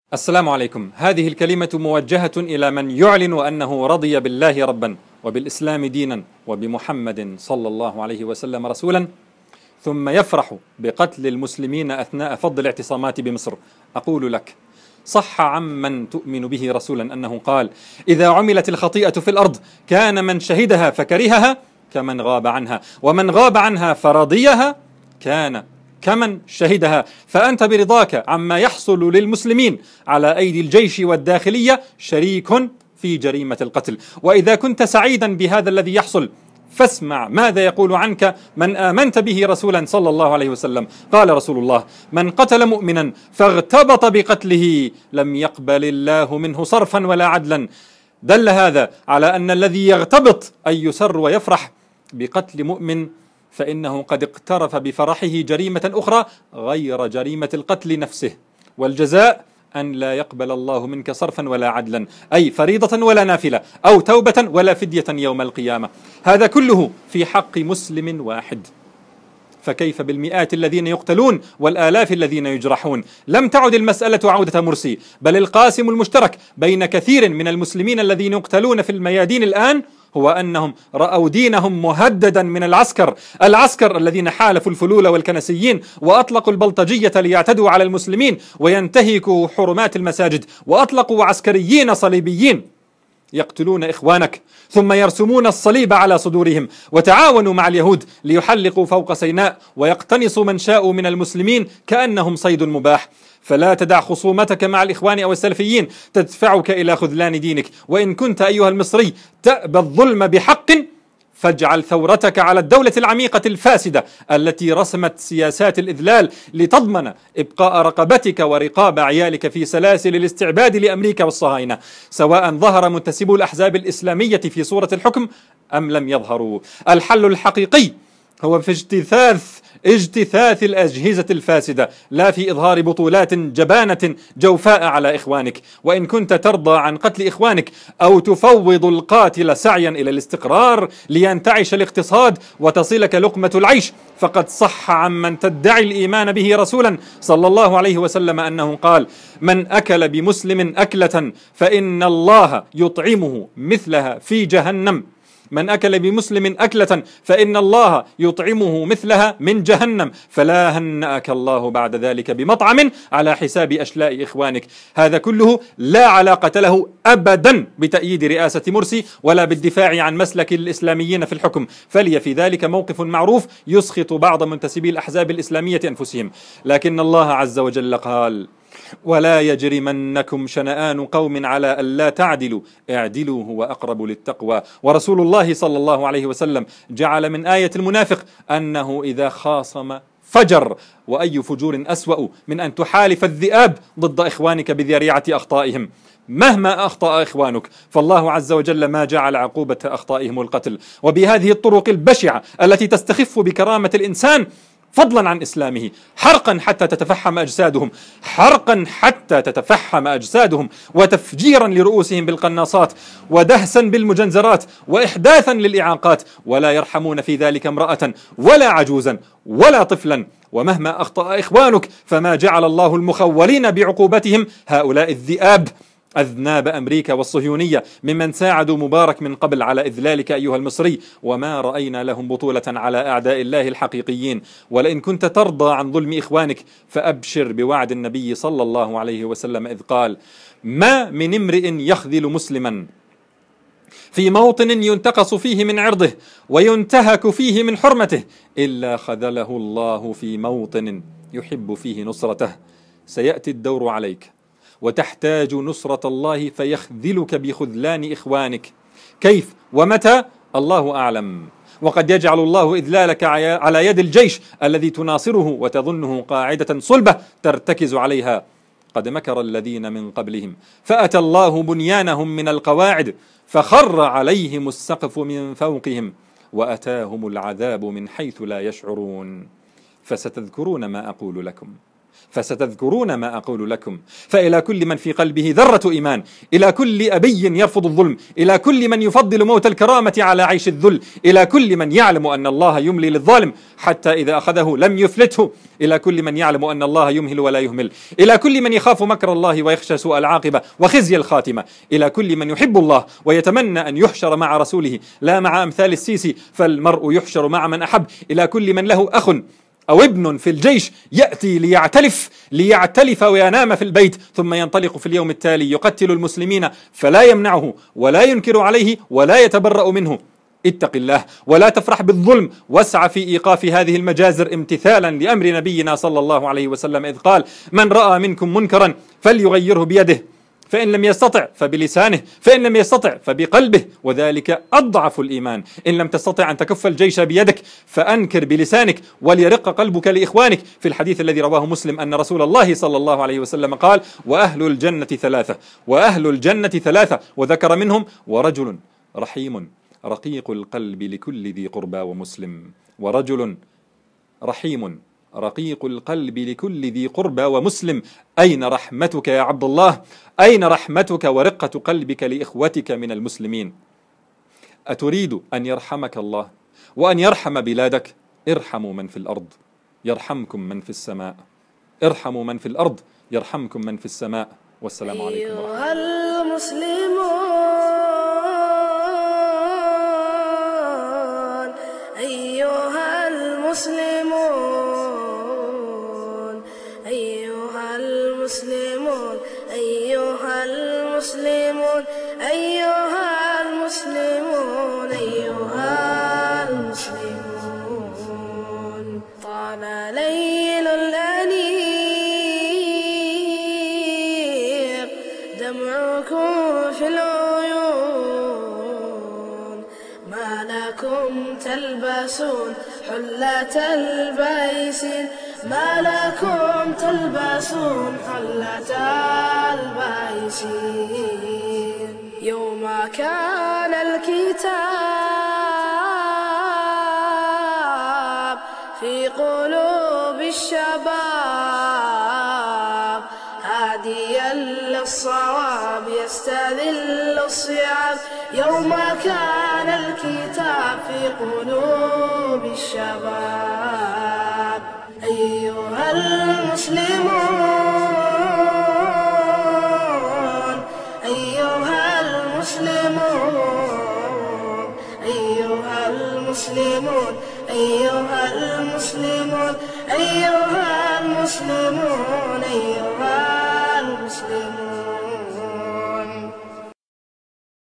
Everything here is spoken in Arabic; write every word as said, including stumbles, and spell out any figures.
السلام عليكم. هذه الكلمة موجهة إلى من يعلن أنه رضي بالله ربا وبالإسلام دينا وبمحمد صلى الله عليه وسلم رسولا، ثم يفرح بقتل المسلمين أثناء فض الاعتصامات بمصر. أقول لك: صح عمن تؤمن به رسولا أنه قال: إذا عملت الخطيئة في الأرض كان من شهدها فكرهها كمن غاب عنها، ومن غاب عنها فرضيها كان كمن شهدها. فأنت برضاك عما يحصل للمسلمين على أيدي الجيش والداخلية شريك في جريمة القتل. وإذا كنت سعيدا بهذا الذي يحصل فاسمع ماذا يقول عنك من آمنت به رسولا صلى الله عليه وسلم. قال رسول الله: من قتل مؤمنا فاغتبط بقتله لم يقبل الله منه صرفا ولا عدلا. دل هذا على أن الذي يغتبط أي يسر ويفرح بقتل مؤمن فإنه قد اقترف بفرحه جريمة أخرى غير جريمة القتل نفسه، والجزاء أن لا يقبل الله منك صرفا ولا عدلا، أي فريضة ولا نافلة، أو توبة ولا فدية يوم القيامة. هذا كله في حق مسلم واحد، فكيف بالمئات الذين يقتلون والآلاف الذين يجرحون؟ لم تعد المسألة عودة مرسي، بل القاسم المشترك بين كثير من المسلمين الذين يقتلون في الميادين الآن هو أنهم رأوا دينهم مهددا من العسكر العسكر الذين حالفوا الفلول والكنسيين وأطلقوا البلطجية ليعتدوا على المسلمين وينتهكوا حرمات المساجد، وأطلقوا عسكريين صليبيين يقتلون إخوانك ثم يرسمون الصليب على صدورهم، وتعاونوا مع اليهود ليحلقوا فوق سيناء ويقتنصوا من شاءوا من المسلمين كأنهم صيد مباح. فلا تدع خصومتك مع الإخوان أو السلفيين تدفعك إلى خذلان دينك. وإن كنت أيها المصري تأبى الظلم بحق فاجعل ثورتك على الدولة العميقة الفاسدة التي رسمت سياسات الإذلال لتضمن إبقاء رقبتك ورقاب عيالك في سلاسل الاستعباد لأمريكا والصهاينة، سواء ظهر منتسبو الأحزاب الإسلامية في صورة الحكم أم لم يظهروا. الحل الحقيقي هو في اجتثاث اجتثاث الأجهزة الفاسدة، لا في إظهار بطولات جبانة جوفاء على إخوانك. وإن كنت ترضى عن قتل إخوانك أو تفوض القاتل سعيا إلى الاستقرار لينتعش الاقتصاد وتصلك لقمة العيش، فقد صح عمن تدعي الإيمان به رسولا صلى الله عليه وسلم أنه قال: من أكل بمسلم أكلة فإن الله يطعمه مثلها في جهنم من أكل بمسلم أكلة فإن الله يطعمه مثلها من جهنم، فلا هنأك الله بعد ذلك بمطعم على حساب أشلاء إخوانك. هذا كله لا علاقة له أبدا بتأييد رئاسة مرسي ولا بالدفاع عن مسلك الإسلاميين في الحكم، فلي في ذلك موقف معروف يسخط بعض منتسبي الأحزاب الإسلامية أنفسهم. لكن الله عز وجل قال: ولا يجرمنكم شنآن قوم على ألا تعدلوا اعدلوا هو أقرب للتقوى. ورسول الله صلى الله عليه وسلم جعل من آية المنافق أنه إذا خاصم فجر، وأي فجور أسوأ من أن تحالف الذئاب ضد إخوانك بذريعة أخطائهم. مهما أخطأ إخوانك فالله عز وجل ما جعل عقوبة أخطائهم القتل، وبهذه الطرق البشعة التي تستخف بكرامة الإنسان فضلا عن إسلامه، حرقا حتى تتفحم أجسادهم حرقا حتى تتفحم أجسادهم وتفجيرا لرؤوسهم بالقناصات ودهسا بالمجنزرات وإحداثا للإعاقات، ولا يرحمون في ذلك امرأة ولا عجوزا ولا طفلا. ومهما أخطأ إخوانك فما جعل الله المخولين بعقوبتهم هؤلاء الذئاب أذناب أمريكا والصهيونية ممن ساعدوا مبارك من قبل على إذلالك أيها المصري، وما رأينا لهم بطولة على أعداء الله الحقيقيين. ولئن كنت ترضى عن ظلم إخوانك فأبشر بوعد النبي صلى الله عليه وسلم إذ قال: ما من امرئ يخذل مسلما في موطن ينتقص فيه من عرضه وينتهك فيه من حرمته إلا خذله الله في موطن يحب فيه نصرته. سيأتي الدور عليك وتحتاج نصرة الله فيخذلك بخذلان إخوانك. كيف ومتى؟ الله أعلم. وقد يجعل الله إذلالك على يد الجيش الذي تناصره وتظنه قاعدة صلبة ترتكز عليها. قد مكر الذين من قبلهم فأتى الله بنيانهم من القواعد فخر عليهم السقف من فوقهم وأتاهم العذاب من حيث لا يشعرون. فستذكرون ما أقول لكم. فستذكرون ما أقول لكم. فإلى كل من في قلبه ذرة إيمان، إلى كل أبي يرفض الظلم، إلى كل من يفضل موت الكرامة على عيش الذل، إلى كل من يعلم أن الله يملي للظالم حتى إذا أخذه لم يفلته، إلى كل من يعلم أن الله يمهل ولا يهمل، إلى كل من يخاف مكر الله ويخشى سوء العاقبة وخزي الخاتمة، إلى كل من يحب الله ويتمنى أن يحشر مع رسوله لا مع أمثال السيسي، فالمرء يحشر مع من أحب، إلى كل من له أخ أو ابن في الجيش يأتي ليعتلف ليعتلف وينام في البيت ثم ينطلق في اليوم التالي يقتل المسلمين فلا يمنعه ولا ينكر عليه ولا يتبرأ منه. اتق الله ولا تفرح بالظلم، واسعى في إيقاف هذه المجازر امتثالا لأمر نبينا صلى الله عليه وسلم إذ قال: من رأى منكم منكرا فليغيره بيده، فإن لم يستطع فبلسانه، فإن لم يستطع فبقلبه، وذلك أضعف الإيمان. إن لم تستطع أن تكف الجيش بيدك فأنكر بلسانك وليرق قلبك لإخوانك. في الحديث الذي رواه مسلم أن رسول الله صلى الله عليه وسلم قال: وأهل الجنة ثلاثة، وأهل الجنة ثلاثة، وذكر منهم: ورجل رحيم رقيق القلب لكل ذي قربى ومسلم، ورجل رحيم رقيق القلب لكل ذي قربى ومسلم. أين رحمتك يا عبد الله؟ أين رحمتك ورقة قلبك لإخوتك من المسلمين؟ أتريد أن يرحمك الله وأن يرحم بلادك؟ ارحموا من في الأرض يرحمكم من في السماء، ارحموا من في الأرض يرحمكم من في السماء. والسلام عليكم ورحمة الله. أيها المسلمون أيها المسلمون أيها المسلمون أيها المسلمون أيها المسلمون طال ليل الأنيق دمعكم في العيون، ما لكم تلبسون حلة البيسين، ما لكم تلبسون حلة البيسين. يوم كان الكتاب في قلوب الشباب هاديا للصواب يستذل الصعاب. يوم كان الكتاب في قلوب الشباب. أيها المسلمون أيها المسلمون أيها المسلمون أيها المسلمون أيها المسلمون أيها المسلمون